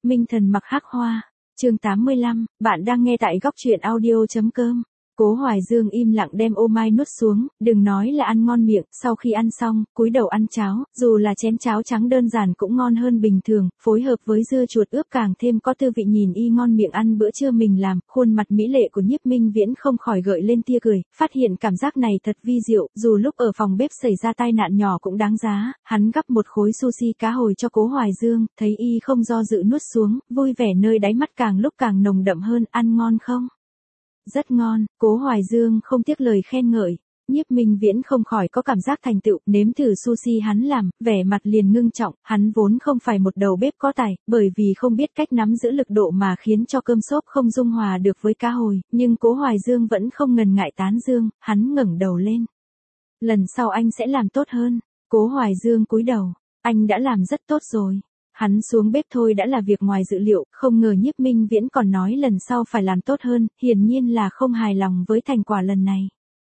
Minh thần mặc hắc hoa. Chương 85, bạn đang nghe tại góc truyện audio.com. Cố Hoài Dương im lặng đem ô mai nuốt xuống, đừng nói là ăn ngon miệng, sau khi ăn xong, cúi đầu ăn cháo, dù là chén cháo trắng đơn giản cũng ngon hơn bình thường, phối hợp với dưa chuột ướp càng thêm có tư vị, nhìn y ngon miệng ăn bữa trưa mình làm, khuôn mặt mỹ lệ của Nhiếp Minh Viễn không khỏi gợi lên tia cười, phát hiện cảm giác này thật vi diệu, dù lúc ở phòng bếp xảy ra tai nạn nhỏ cũng đáng giá, hắn gắp một khối sushi cá hồi cho Cố Hoài Dương, thấy y không do dự nuốt xuống, vui vẻ nơi đáy mắt càng lúc càng nồng đậm hơn, ăn ngon không? Rất ngon, Cố Hoài Dương không tiếc lời khen ngợi. Nhiếp Minh Viễn không khỏi có cảm giác thành tựu, nếm thử sushi hắn làm, vẻ mặt liền ngưng trọng, hắn vốn không phải một đầu bếp có tài, bởi vì không biết cách nắm giữ lực độ mà khiến cho cơm xốp không dung hòa được với cá hồi, nhưng Cố Hoài Dương vẫn không ngần ngại tán dương, hắn ngẩng đầu lên. Lần sau anh sẽ làm tốt hơn. Cố Hoài Dương cúi đầu, anh đã làm rất tốt rồi. Hắn xuống bếp thôi đã là việc ngoài dự liệu, không ngờ Nhiếp Minh Viễn còn nói lần sau phải làm tốt hơn, hiển nhiên là không hài lòng với thành quả lần này.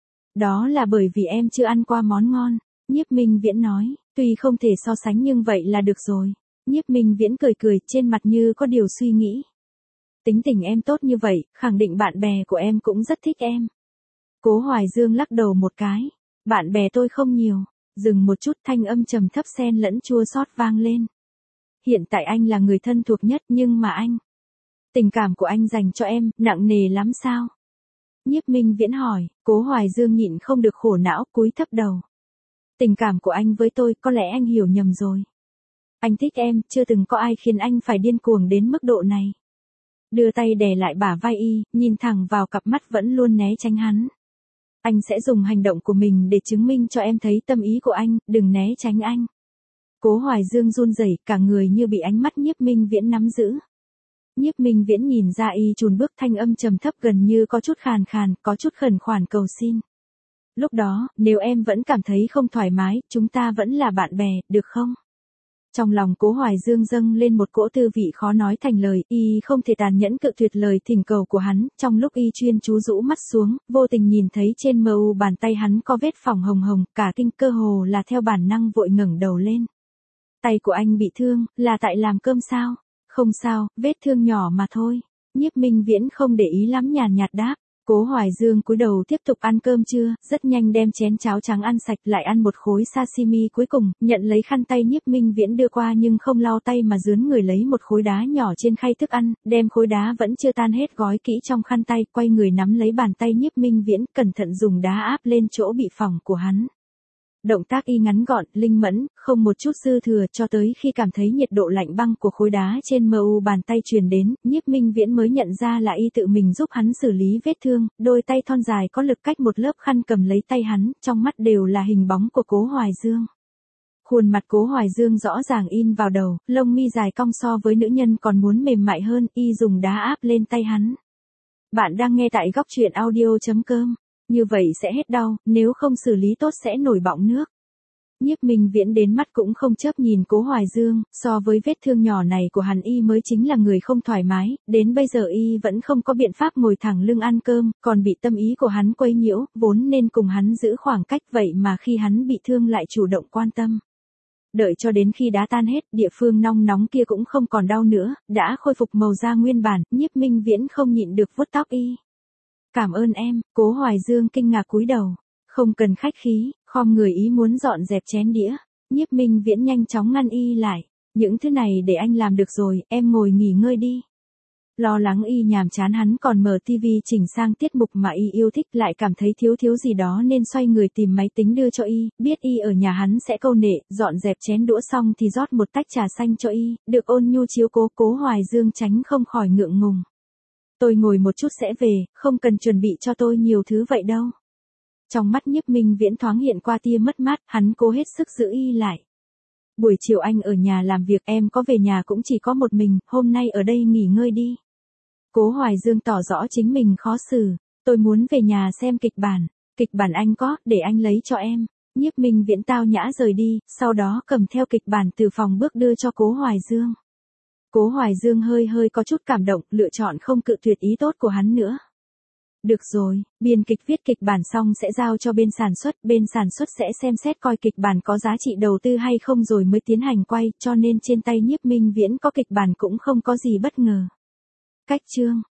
Đó là bởi vì em chưa ăn qua món ngon, Nhiếp Minh Viễn nói, tuy không thể so sánh nhưng vậy là được rồi. Nhiếp Minh Viễn cười cười, trên mặt như có điều suy nghĩ. Tính tình em tốt như vậy, khẳng định bạn bè của em cũng rất thích em. Cố Hoài Dương lắc đầu một cái, bạn bè tôi không nhiều, dừng một chút, thanh âm trầm thấp xen lẫn chua xót vang lên. Hiện tại anh là người thân thuộc nhất, nhưng mà tình cảm của anh dành cho em, nặng nề lắm sao? Nhiếp Minh Viễn hỏi, Cố Hoài Dương nhịn không được khổ não, cúi thấp đầu. Tình cảm của anh với tôi, có lẽ anh hiểu nhầm rồi. Anh thích em, chưa từng có ai khiến anh phải điên cuồng đến mức độ này. Đưa tay đè lại bả vai y, nhìn thẳng vào cặp mắt vẫn luôn né tránh hắn. Anh sẽ dùng hành động của mình để chứng minh cho em thấy tâm ý của anh, đừng né tránh anh. Cố Hoài Dương run rẩy, cả người như bị ánh mắt Nhiếp Minh Viễn nắm giữ. Nhiếp Minh Viễn nhìn ra y chùn bước, thanh âm trầm thấp gần như có chút khàn khàn, có chút khẩn khoản cầu xin. Lúc đó, nếu em vẫn cảm thấy không thoải mái, chúng ta vẫn là bạn bè, được không? Trong lòng Cố Hoài Dương dâng lên một cỗ tư vị khó nói thành lời, y không thể tàn nhẫn cự tuyệt lời thỉnh cầu của hắn, trong lúc y chuyên chú rũ mắt xuống, vô tình nhìn thấy trên mu bàn tay hắn có vết phỏng hồng hồng, cả kinh cơ hồ là theo bản năng vội ngẩng đầu lên. Tay của anh bị thương, là tại làm cơm sao? Không sao, vết thương nhỏ mà thôi. Nhiếp Minh Viễn không để ý lắm, nhàn nhạt đáp. Cố Hoài Dương cúi đầu tiếp tục ăn cơm trưa, rất nhanh đem chén cháo trắng ăn sạch, lại ăn một khối sashimi cuối cùng, nhận lấy khăn tay Nhiếp Minh Viễn đưa qua nhưng không lau tay mà rướn người lấy một khối đá nhỏ trên khay thức ăn, đem khối đá vẫn chưa tan hết gói kỹ trong khăn tay, quay người nắm lấy bàn tay Nhiếp Minh Viễn, cẩn thận dùng đá áp lên chỗ bị phỏng của hắn. Động tác y ngắn gọn, linh mẫn, không một chút dư thừa, cho tới khi cảm thấy nhiệt độ lạnh băng của khối đá trên mu bàn tay truyền đến, Nhiếp Minh Viễn mới nhận ra là y tự mình giúp hắn xử lý vết thương, đôi tay thon dài có lực cách một lớp khăn cầm lấy tay hắn, trong mắt đều là hình bóng của Cố Hoài Dương. Khuôn mặt Cố Hoài Dương rõ ràng in vào đầu, lông mi dài cong so với nữ nhân còn muốn mềm mại hơn, y dùng đá áp lên tay hắn. Bạn đang nghe tại góc truyện audio.com. Như vậy sẽ hết đau, nếu không xử lý tốt sẽ nổi bọng nước. Nhiếp Minh Viễn đến mắt cũng không chớp nhìn Cố Hoài Dương, so với vết thương nhỏ này của hắn y mới chính là người không thoải mái, đến bây giờ y vẫn không có biện pháp ngồi thẳng lưng ăn cơm, còn bị tâm ý của hắn quấy nhiễu, vốn nên cùng hắn giữ khoảng cách, vậy mà khi hắn bị thương lại chủ động quan tâm. Đợi cho đến khi đá tan hết, địa phương nong nóng kia cũng không còn đau nữa, đã khôi phục màu da nguyên bản, Nhiếp Minh Viễn không nhịn được vuốt tóc y. Cảm ơn em, Cố Hoài Dương kinh ngạc cúi đầu. Không cần khách khí, khom người ý muốn dọn dẹp chén đĩa. Nhiếp Minh Viễn nhanh chóng ngăn y lại. Những thứ này để anh làm được rồi, em ngồi nghỉ ngơi đi. Lo lắng y nhàm chán, hắn còn mở tivi chỉnh sang tiết mục mà y yêu thích, lại cảm thấy thiếu gì đó nên xoay người tìm máy tính đưa cho y, biết y ở nhà hắn sẽ câu nệ, dọn dẹp chén đũa xong thì rót một tách trà xanh cho y, được ôn nhu chiếu cố. Cố Hoài Dương tránh không khỏi ngượng ngùng. Tôi ngồi một chút sẽ về, không cần chuẩn bị cho tôi nhiều thứ vậy đâu. Trong mắt Nhiếp Minh Viễn thoáng hiện qua tia mất mát, hắn cố hết sức giữ y lại. Buổi chiều anh ở nhà làm việc, em có về nhà cũng chỉ có một mình, hôm nay ở đây nghỉ ngơi đi. Cố Hoài Dương tỏ rõ chính mình khó xử. Tôi muốn về nhà xem kịch bản anh có, để anh lấy cho em. Nhiếp Minh Viễn tao nhã rời đi, sau đó cầm theo kịch bản từ phòng bước đưa cho Cố Hoài Dương. Cố Hoài Dương hơi có chút cảm động, lựa chọn không cự tuyệt ý tốt của hắn nữa. Được rồi, biên kịch viết kịch bản xong sẽ giao cho bên sản xuất sẽ xem xét coi kịch bản có giá trị đầu tư hay không rồi mới tiến hành quay, cho nên trên tay Nhiếp Minh Viễn có kịch bản cũng không có gì bất ngờ. Cách chương